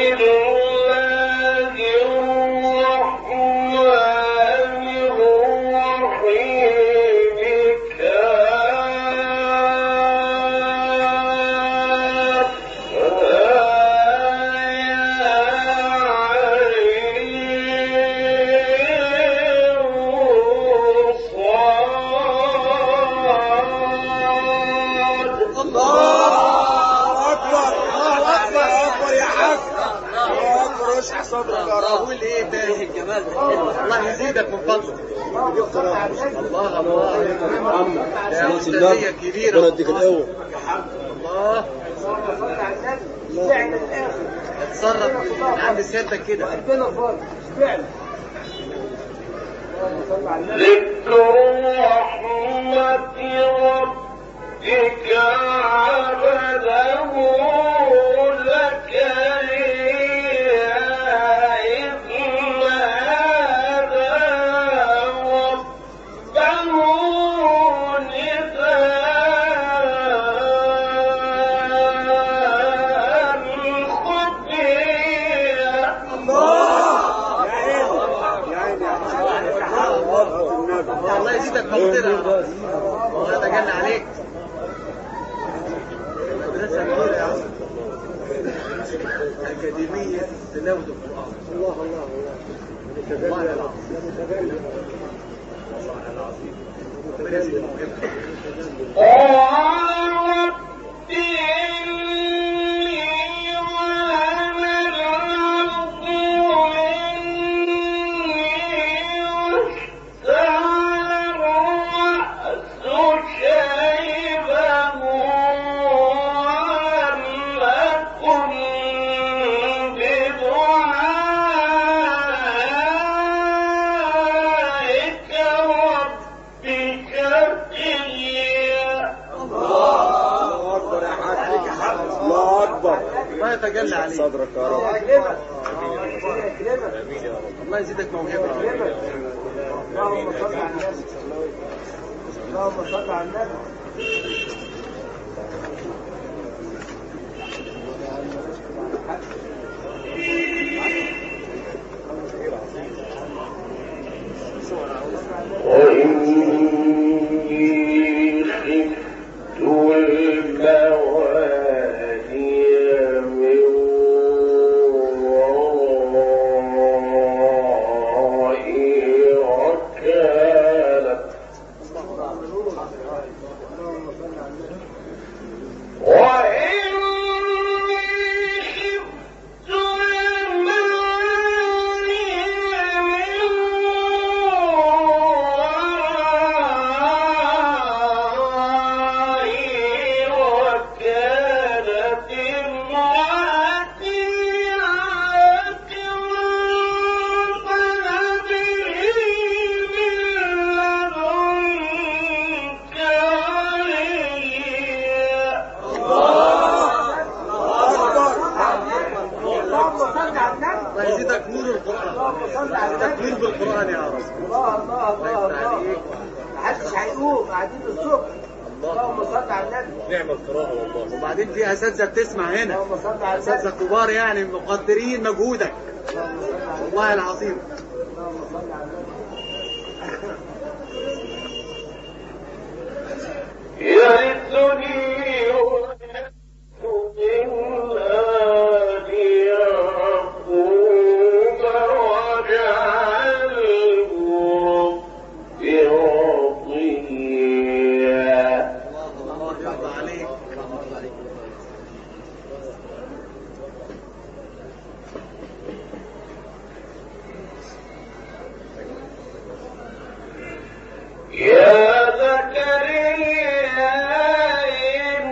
الله يزيدك من فضلك. الله الله يا أستاذية كبيرة. ردك الأول. الله اتصرف من عند سيادتك كده. ذكر رحمة ربك عبده الله يزيدك مقدرة. الله يتجلى عليك. مدرسة كبيرة يا عم. أكاديمية تلاوة القرآن. الله الله العظيم. الله العظيم. ربنا يزيدك مقدرة. يتجلى عليك. صدرك يا رب. الله يزيدك موهبة. اللهم صل على النبي. اللهم صل على النبي. تكبير بالقرآن يا رب. الله الله الله الله. محدش هيقوم قاعدين الصبح. اللهم صل على النبي. نعم القراءة والله. وبعدين في أساتذة بتسمع هنا. اللهم صل على النبي. أساتذة كبار يعني مقدرين مجهودك. والله العظيم. اللهم صل على النبي. يرثني يا زكريا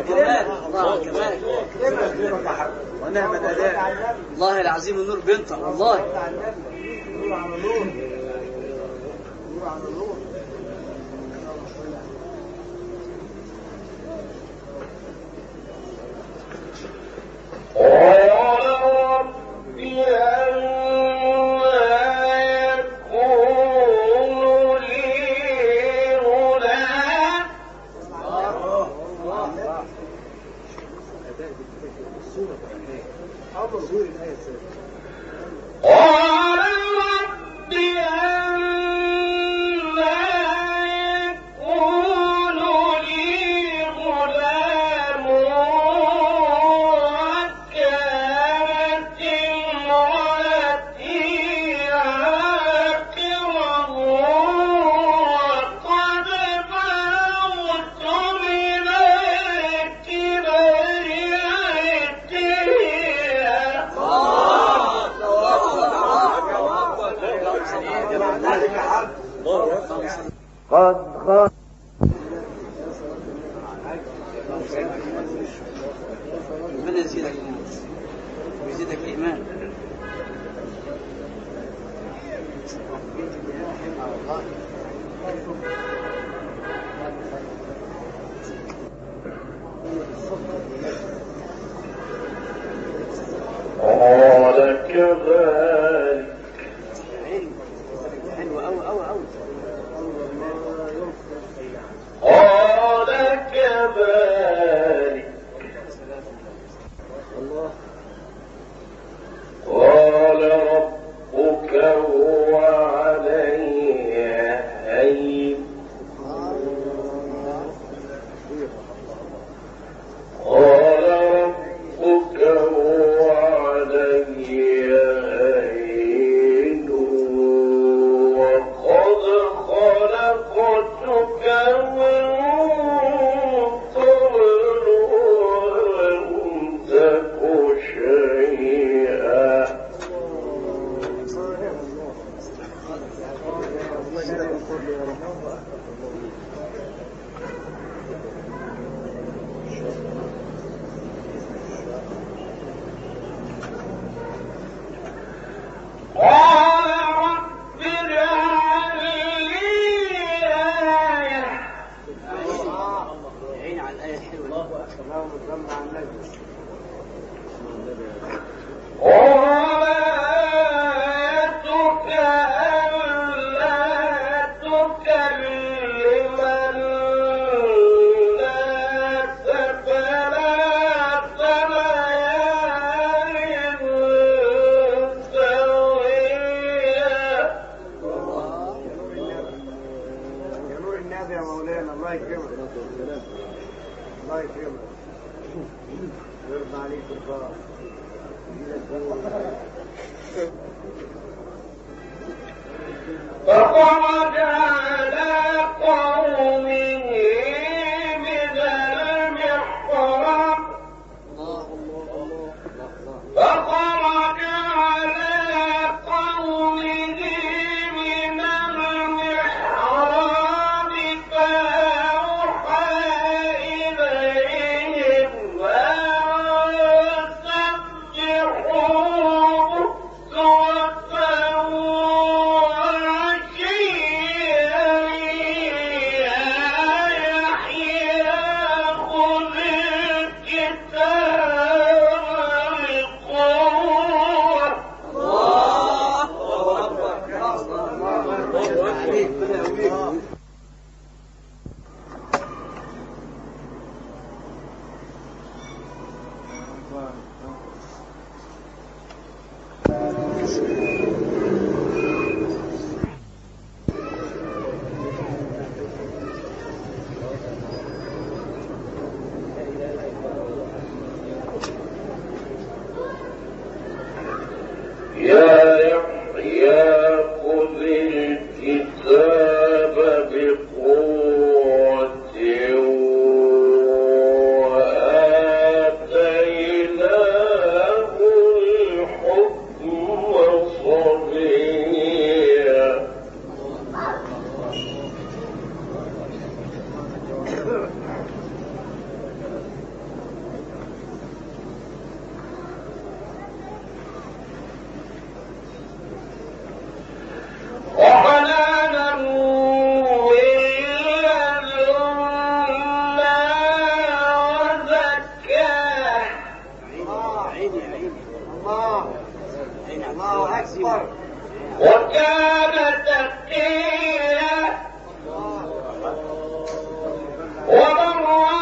ونعم الأداء. والله العظيم النور بينطق والله. نور على نور، نور على نور. ربنا يزيدك ويزيدك إيمان. قال كذلك حلو أوي أوي أوي. قال كذلك قال ربك هو علي هين قال ربك هو علي هين وقد خلقتك من قبل ولم تك شيئا قال رب اجعل لي آية عين على الآية الحلوة. قال آيتك ألا تكلم الناس ثلاث ليال سويا. يا نور النبي يا مولانا، الله يكرمك الله يكرمك ويرضى عليك البار. فخرج على قومه من المحراب فخرج على قومه من المحراب فأوحى إليهم أن سبحوا بكرة وعشيا يا يحيى خذ الكتاب بقوة. يا يحيى خذ الكتاب بقوة وآتيناه الله الله أكبر. وكان تقيا وبرا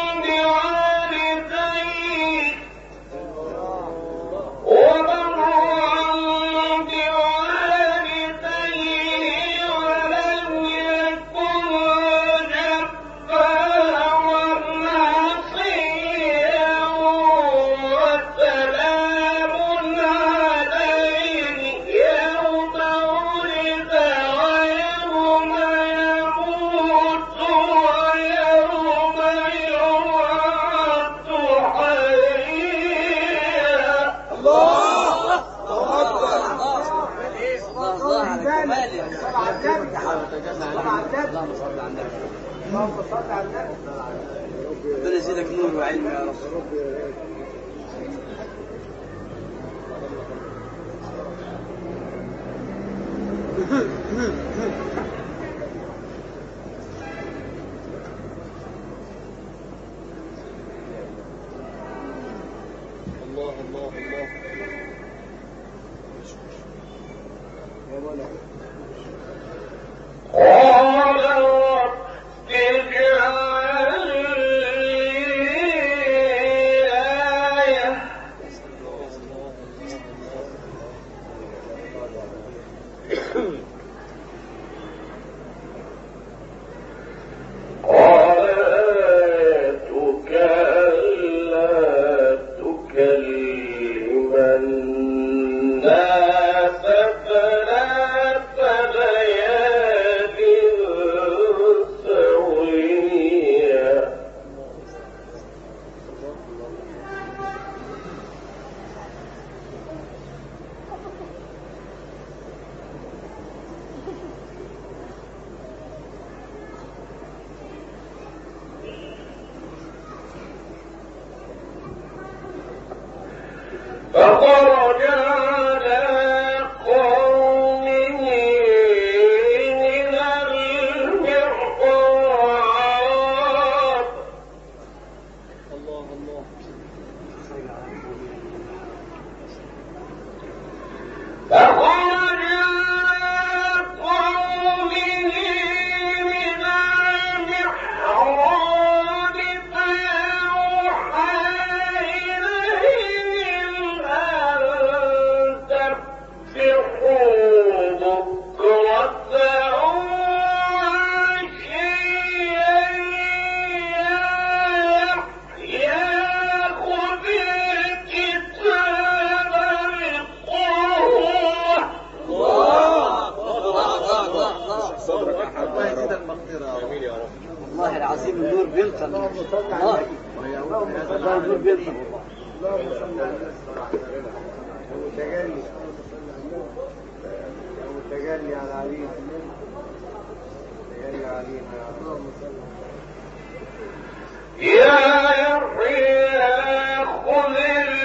بوالديه ولم يكن جبارا عصيا وسلام عليه يوم ولد ويوم يموت ويوم يبعث حيا. الله على كماله. اللهم صل على النبي. اللهم صل على النبي. ربنا يزيدك نور وعلم يا رب. الله الله الله. يا مولانا. قال رب اجعل لي آية قال آيتك ألا تكلم الناس ثلاث ليال سويا. فخرج على قومه من المحراب الله الله. فخرج على قومه من المحراب فأوحى إليهم أن سبحوا بكرة وعشيا يا خذ الكتاب بقوة. الله يزيد المغفرة يا رب. يا رب. والله العظيم النور بينطق. الله النور بينطق والله. اللهم صل على النبي. المتجلي المتجلي على عليم. المتجلي عليم يا رب. اللهم صل يا يحيى خذ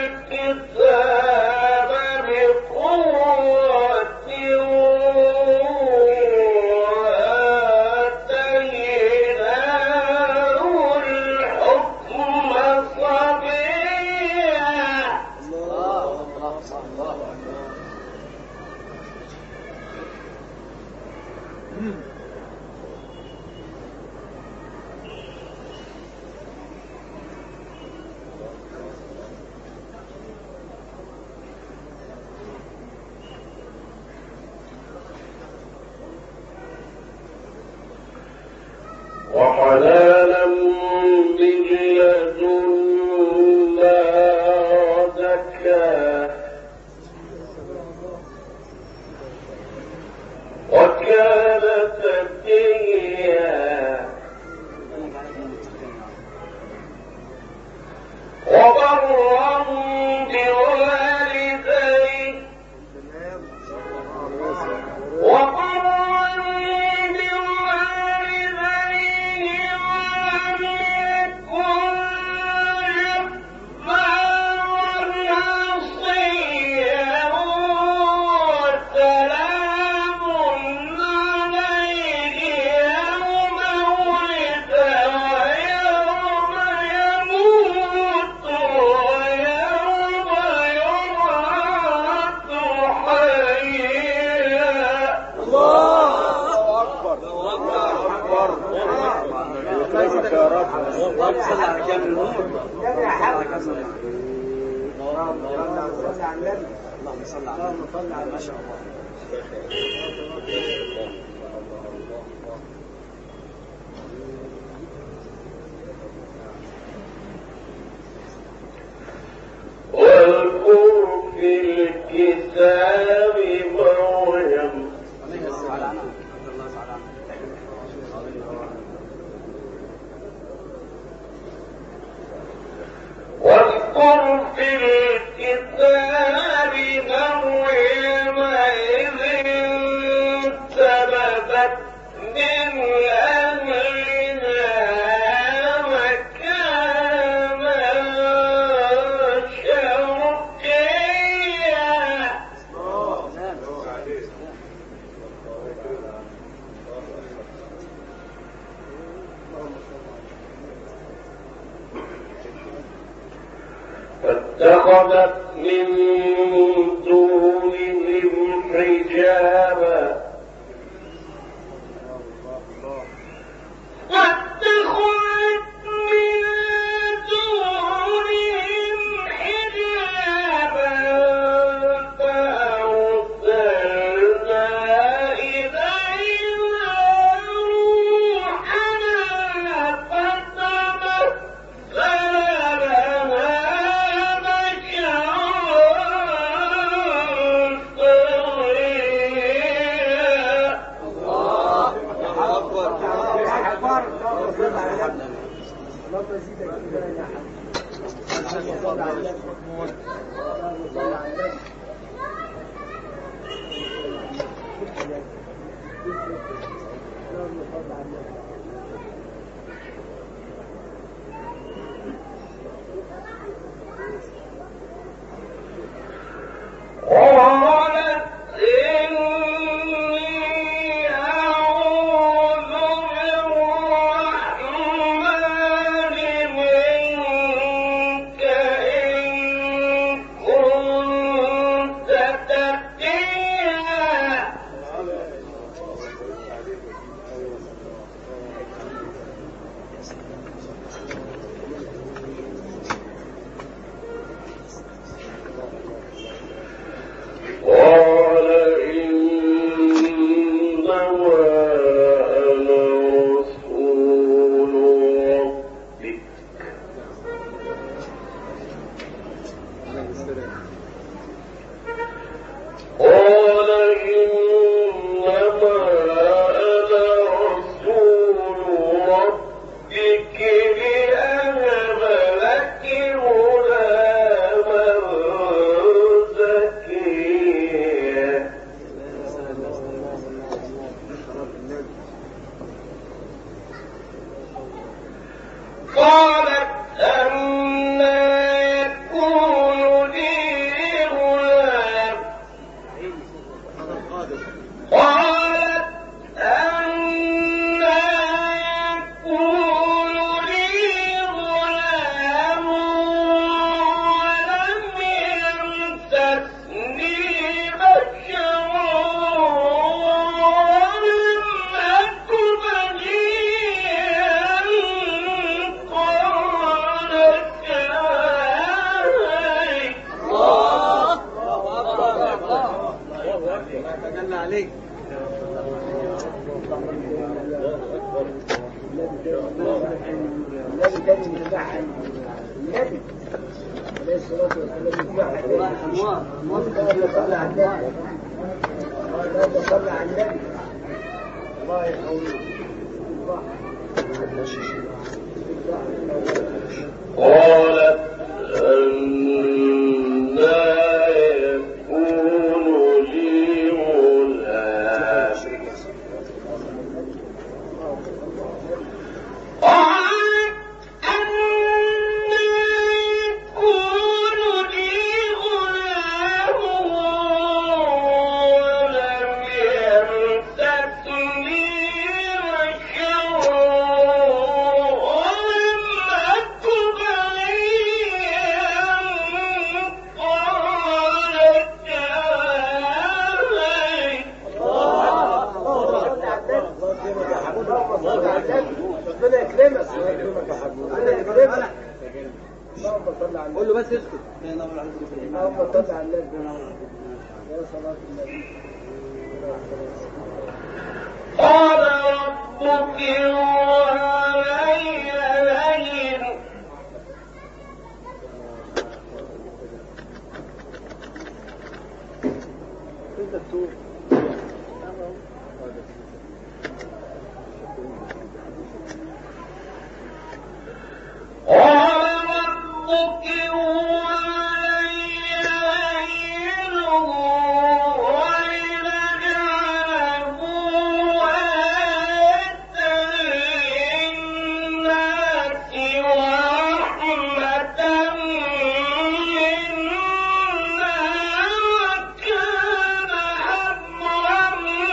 الكتاب بقوة وآتيناه الحكم صبيا. الله. وحنانا من لدنا وزكاة وكان تقيا وبرا بوالديه وبرا بوالديه ولم يكن صل على النبي. اللهم صل على النبي. اللهم صل على ما شاء الله. واذكر في الكتاب مريم عليه الصلاة والسلام. الله تعالى عنه. واذكر في الكتاب مريم إذ انتبذت من أهلها مكانا شرقيا فاتخذت من دونهم حجابا واتخذت من دونهم حجابا فأرسلنا إليها روحنا فتمثل لها قالت إني أعوذ بالرحمن منك إن كنت تقيا قال إنما أنا رسول ربك قال إنما أنا رسول ربك لأهب لك غلاما زكيا قالت أنى يكون لي غلام قالت أنى يكون لي غلام ولم يمسسني بشر ولم أك بغيا قال كذلك تجلى عليك. النبي كان يتبعها النبي عليه الصلاة والسلام يتبعها أنوار اللهم صل على النبي. اللهم صل على النبي. الله يحفظك. قالت أنى يكون لي غلام قالت أنى يكون لي غلام ولم يمسسني بشر ولم أك بغيا قول له بس اسكت. اللهم صل على النبي. يا صلاة النبي. قال ربك وعلي هين انت بتقول قال ربك وعلي هين ولنجعله آية للناس ورحمة منا وكان أمرا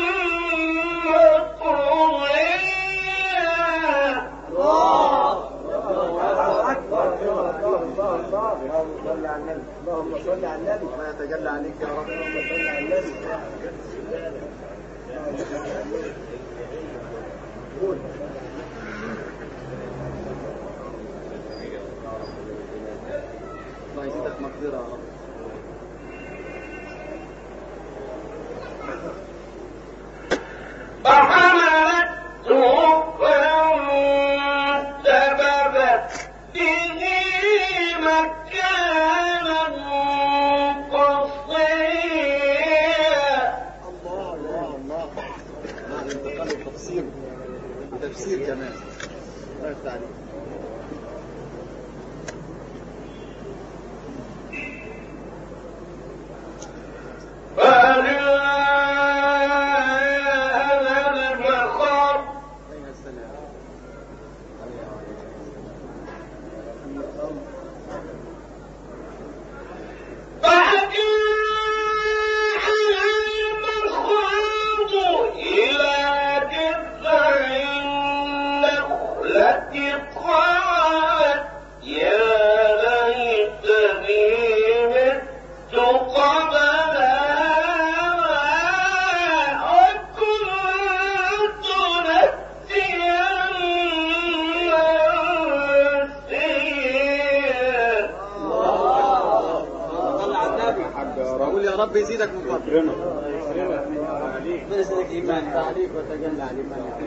مقضيا. اللهم صل على النبي. ما يتجلى عليك يا رب. اللهم صل على النبي. قول. الله يزيدك مقدرة يا رب. فحملته فانتبذت به مكانا قصيا. الله. مع الانتقال والتفسير وتفسير كمان. الله يفتح عليك. بقول يا رب يزيدك من فضله. من يزيدك إيمان عليك وتجلى عليك.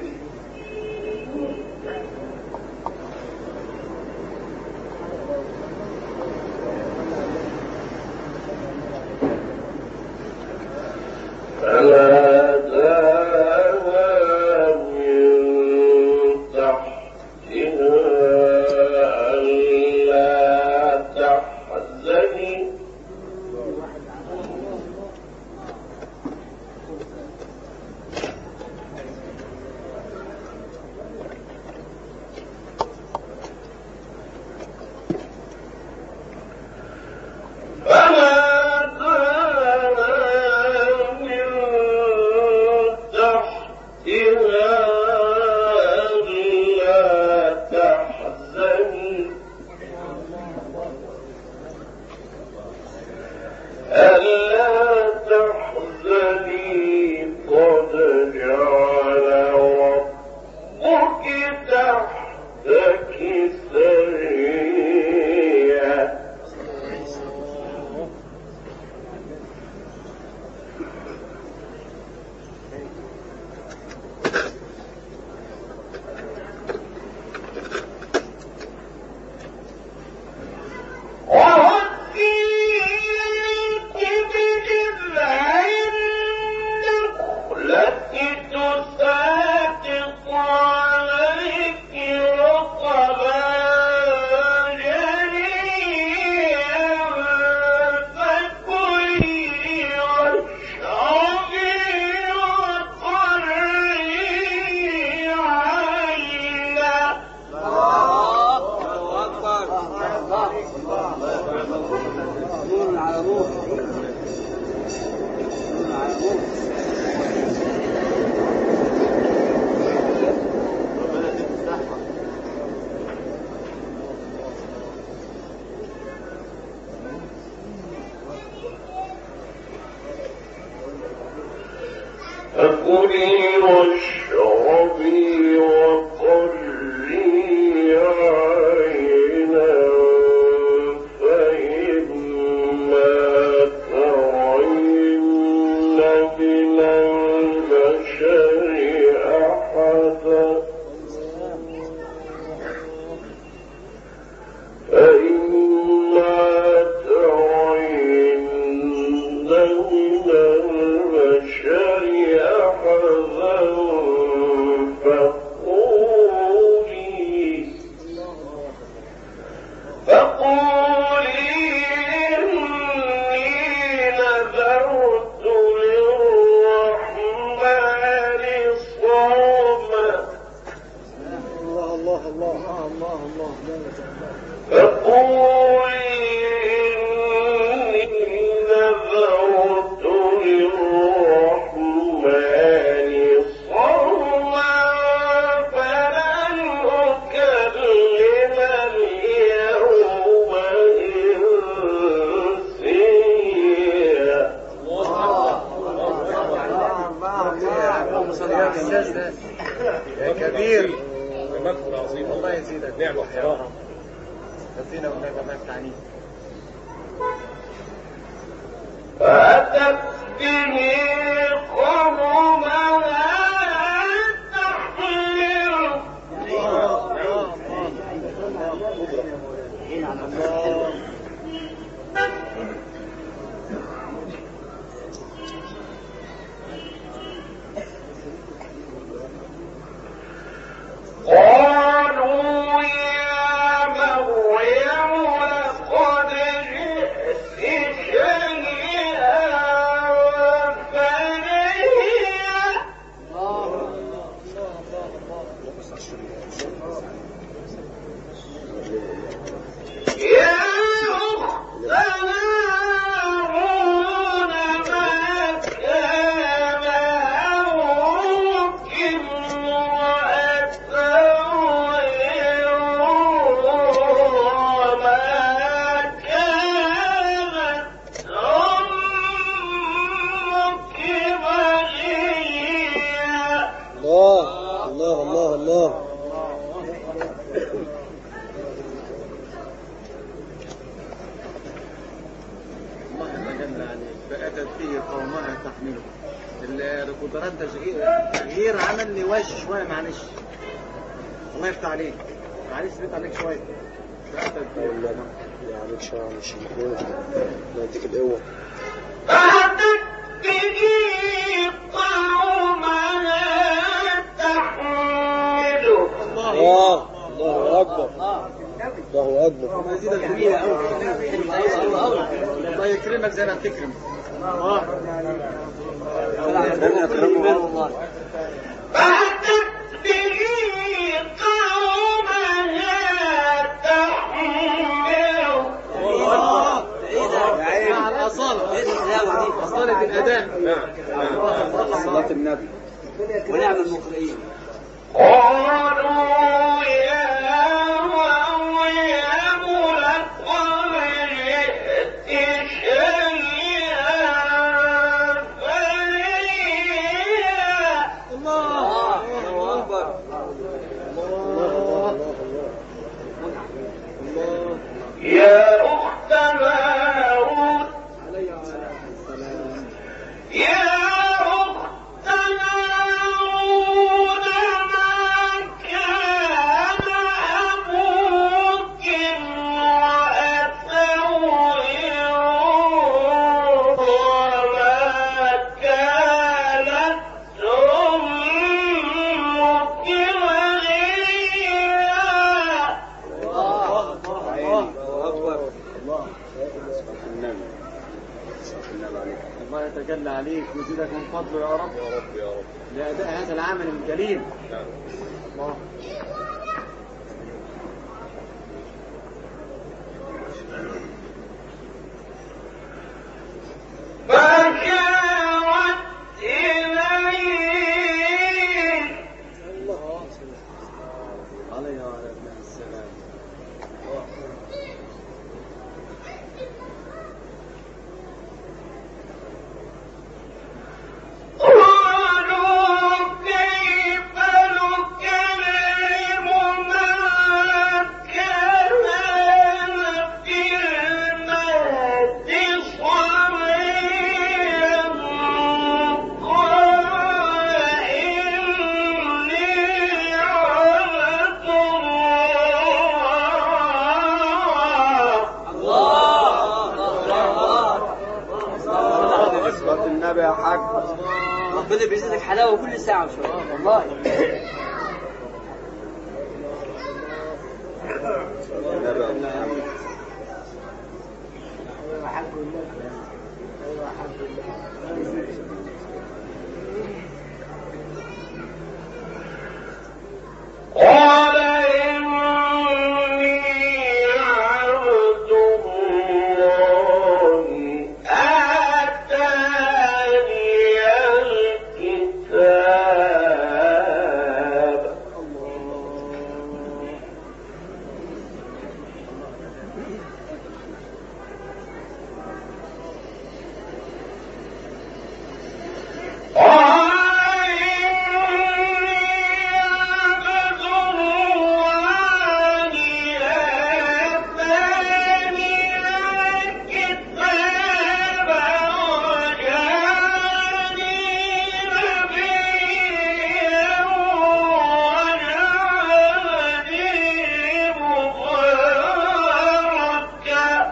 فكلي واشربي وقري عينا فإن يا رب. خزينا والنبي ما يفتعنيش. فأتت به قومها تحمله قالوا يا مريم لقد جئت شيئا فريا يا أخت هارون ما كان أبوك امرأ سوء وما كانت أمك بغيا. الله الله الله الله. الله يتجلى عليك. فأتت به قومها تحمله. القدرات ده تغيير عمل لي وش شويه معلش. الله يفتح عليك. معلش بيت عليك شويه. فأتت به يعني ان شاء الله مش مكروه. لا يديك القوه. فأتت به قومها تحمله الله الله اكبر. الله اكبر. مزيدة جميلة أوي. الله يكرمك زي ما بتكرم. فأتت به قومها تحمله مع الأصالة. أصالة الأداء. صلاة النبي. ونعم المقرئين. قالوا يا مريم لقد جئت شيئا فريا الله أكبر. يا أخت هارون يا أخت هارون ما كان أبوك امرأ سوء وما كانت أمك بغيا. الله يتجلى عليك ويزيدك من فضله يا رب. يا رب يا رب. لأداء هذا العمل الجليل. الله. فشارت إليه عليه وعلى ابنه السلام. قالوا كيف نكلم من كان في المهد صبيا قال إني عبد الله. صلاة النبي يا حاج. ربنا بيزيدك حلاوة كل ساعة وشوية والله. قال إني عبد الله آتاني الكتاب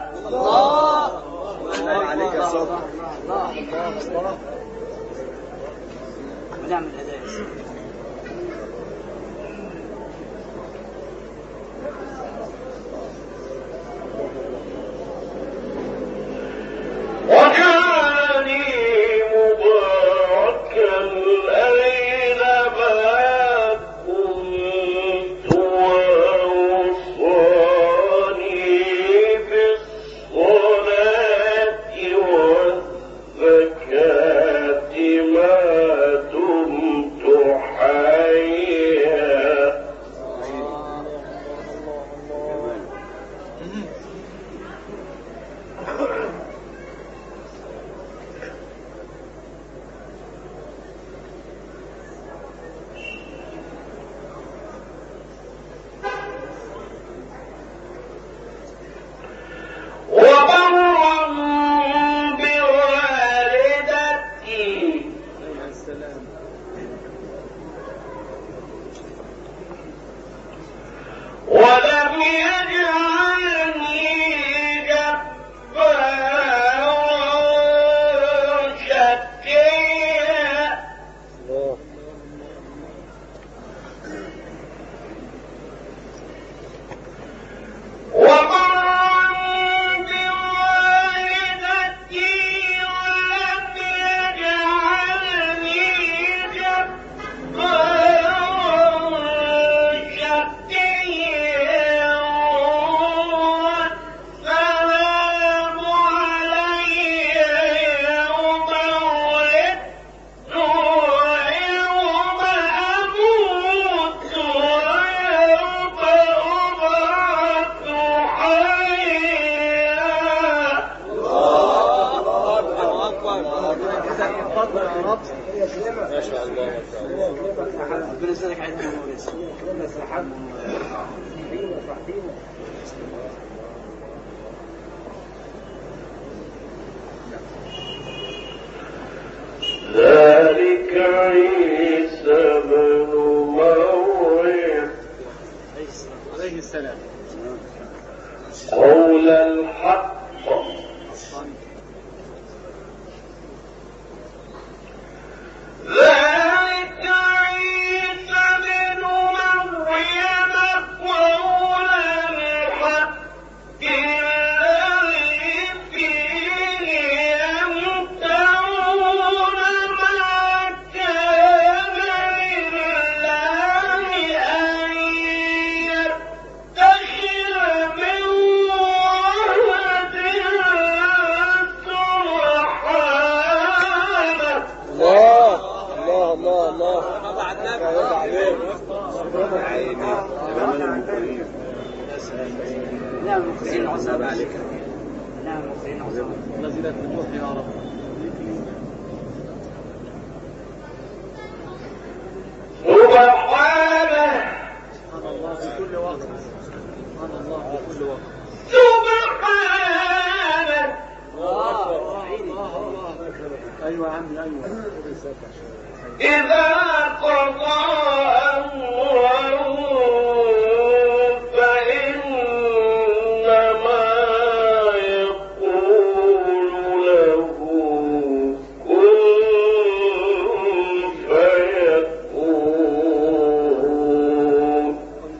الله عليك يا صبر. الله ونعم الهدايا. ذلك عيسى بن مريم عليه السلام قول الحق ذلك عيسى بن مريم قول الحق الذي فيه يمترون ما كان لله أن يتخذ من ولد سبحانه. الله نعم مخزين العصابة عليك. نعم مخزين العصابة. الذي لا تنجح يا رب. سبحانه سبحان الله في كل وقت. سبحان الله في كل وقت. سبحانه الله. ايوه يا عمي ايوه. إذا قضى أمرا فإنما يقول له كن فيكون.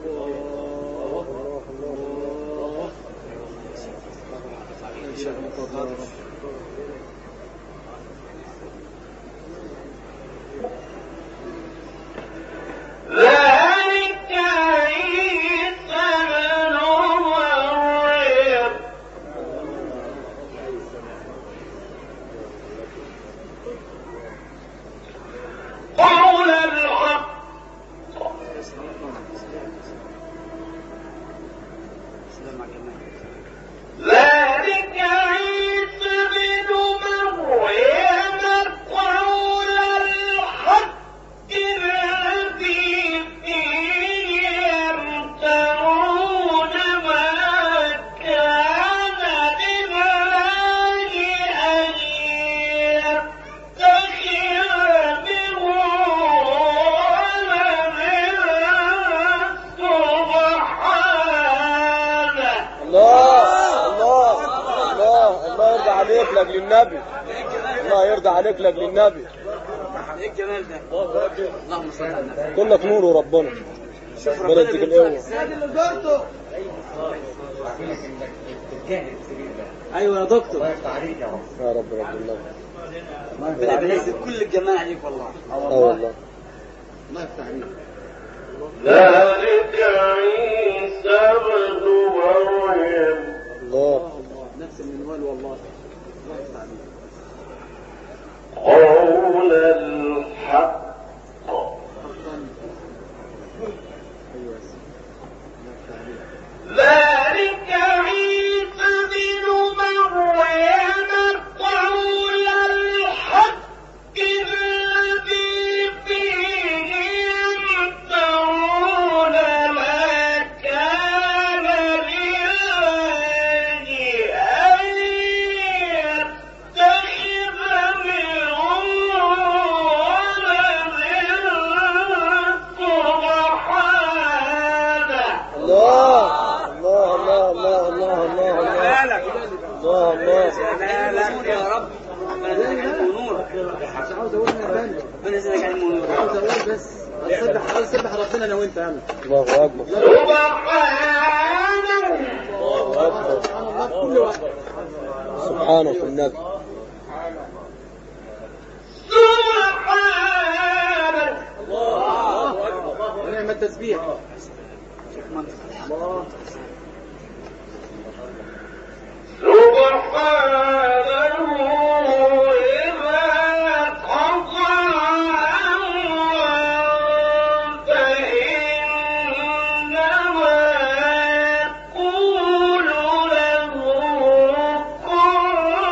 ذلك عيسى بن مريم قول الحق ذلك عيسى بن مريم عليك لاجل النبي. الله يرضى عليك لاجل النبي. ايه الجمال ده؟ اللهم صل على النبي. كلك نور وربنا. ربنا يديك القوه. ايوه يا دكتور. يا رب رب الله. ربنا بينزل كل الجمال عليك والله. والله. الله يفتح عليك. ذلك عيسى ابن مريم الله. نفس المنوال والله. الله يفتح عليك. قول الحق حقا. ايوه يا سيدي. الله يفتح عليك. ذلك عيسى ابن مريم قول الحق الذي فيه يمترون ما كان لله أن يتخذ من ولد سبحانه. الله الله الله الله الله الله الله الله. جمالك يا رب. ربنا يزيدك علم ونور. مش عاوز اقول انا بان. ربنا يزيدك علم ونور. عاوز اقول بس اسبح ربنا انا وانت. يلا الله اكبر. سبحانه الله اكبر. سبحان الله في كل وقت. سبحانه في النبي. سبحانه ونعم التسبيح. الله سبحانه إذا قضى أمرا فإنما يقول له كن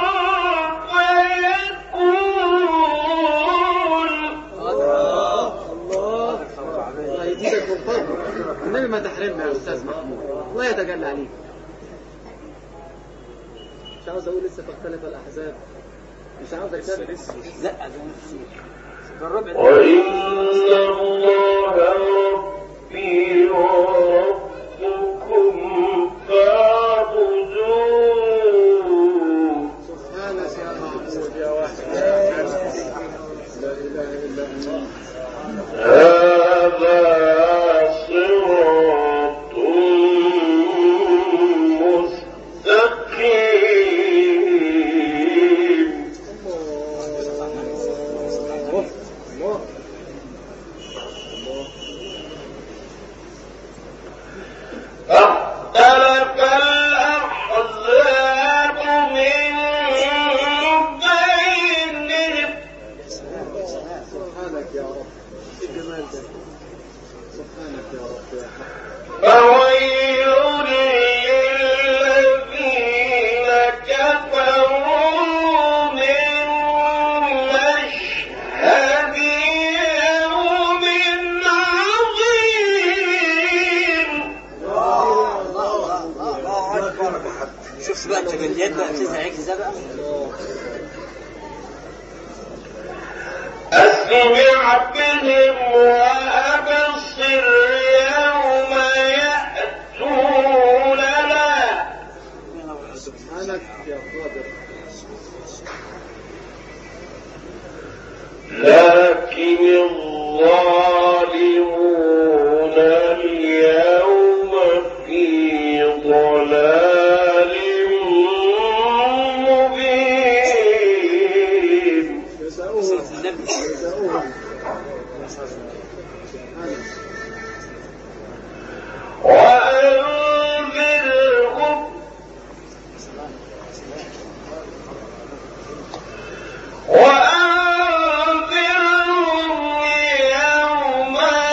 فيكون. الله الله يزيدك من فضله. النبي ما تحرمنا يا استاذ محمود. الله يتجلى عليك. مش عاوز اقول لسه تختلف الاحزاب. مش عاوز اتكلم. لا الربع ده. وإن الله ربي وربكم فاعبدوه. سبحانك يا معبود يا واحد. لا اله الا انت. هذا صراط مستقيم. الله اختلف الأحزاب من بينهم سبحانك يا رب. ايه الجمال ده. سبحانك يا رب يا حق. فويل للذين كفروا من مشهد يوم عظيم. شوف بقى التجليات بقى بتنزل عليك ازاي بقى. أسمع بهم وأبصر يوم يأتوننا. سبحانك يا قادر. لكن الظالمون اليوم في ضلال مبين. يسأوهم النبي. يسأوهم. وأنذرهم يوم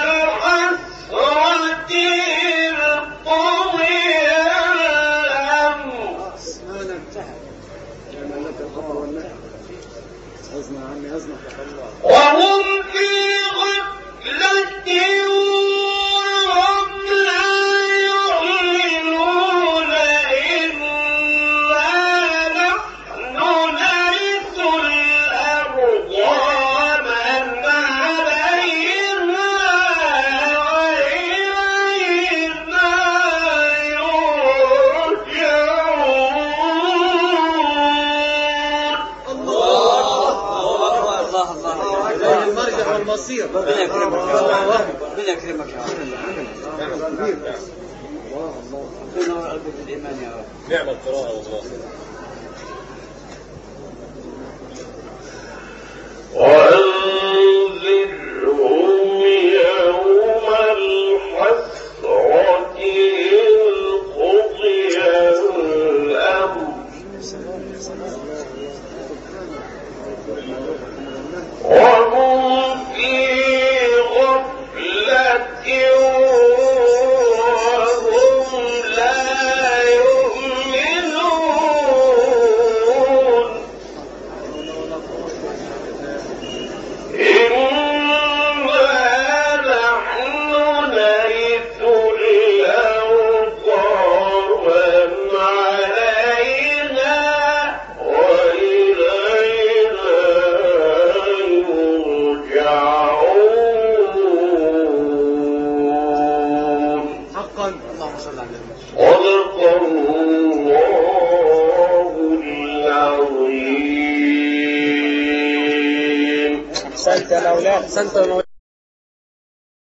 الحسرة إذ قضي الأمر. سبحانك يا من لك الخطر والنعم. أزمع عني أزمع. وهم في غفلة وهم لا يعلنون إنا نحن نرث الأرض ومن عليها وإلينا يرجعون. المصير. ربنا يكرمك يا رب. ربنا يكرمك يا رب. ربنا يرقبك في الإيمان يا رب. نعم القراءة والله. وأنذرهم يوم الحسرة إذ قضي الأمر وهم في غفلة وهم لا يؤمنون إنا نحن نرث الأرض ومن عليها وإلينا يرجعون. حقا. اللهم صل على النبي. صدق الله العظيم. أحسنت يا مولانا.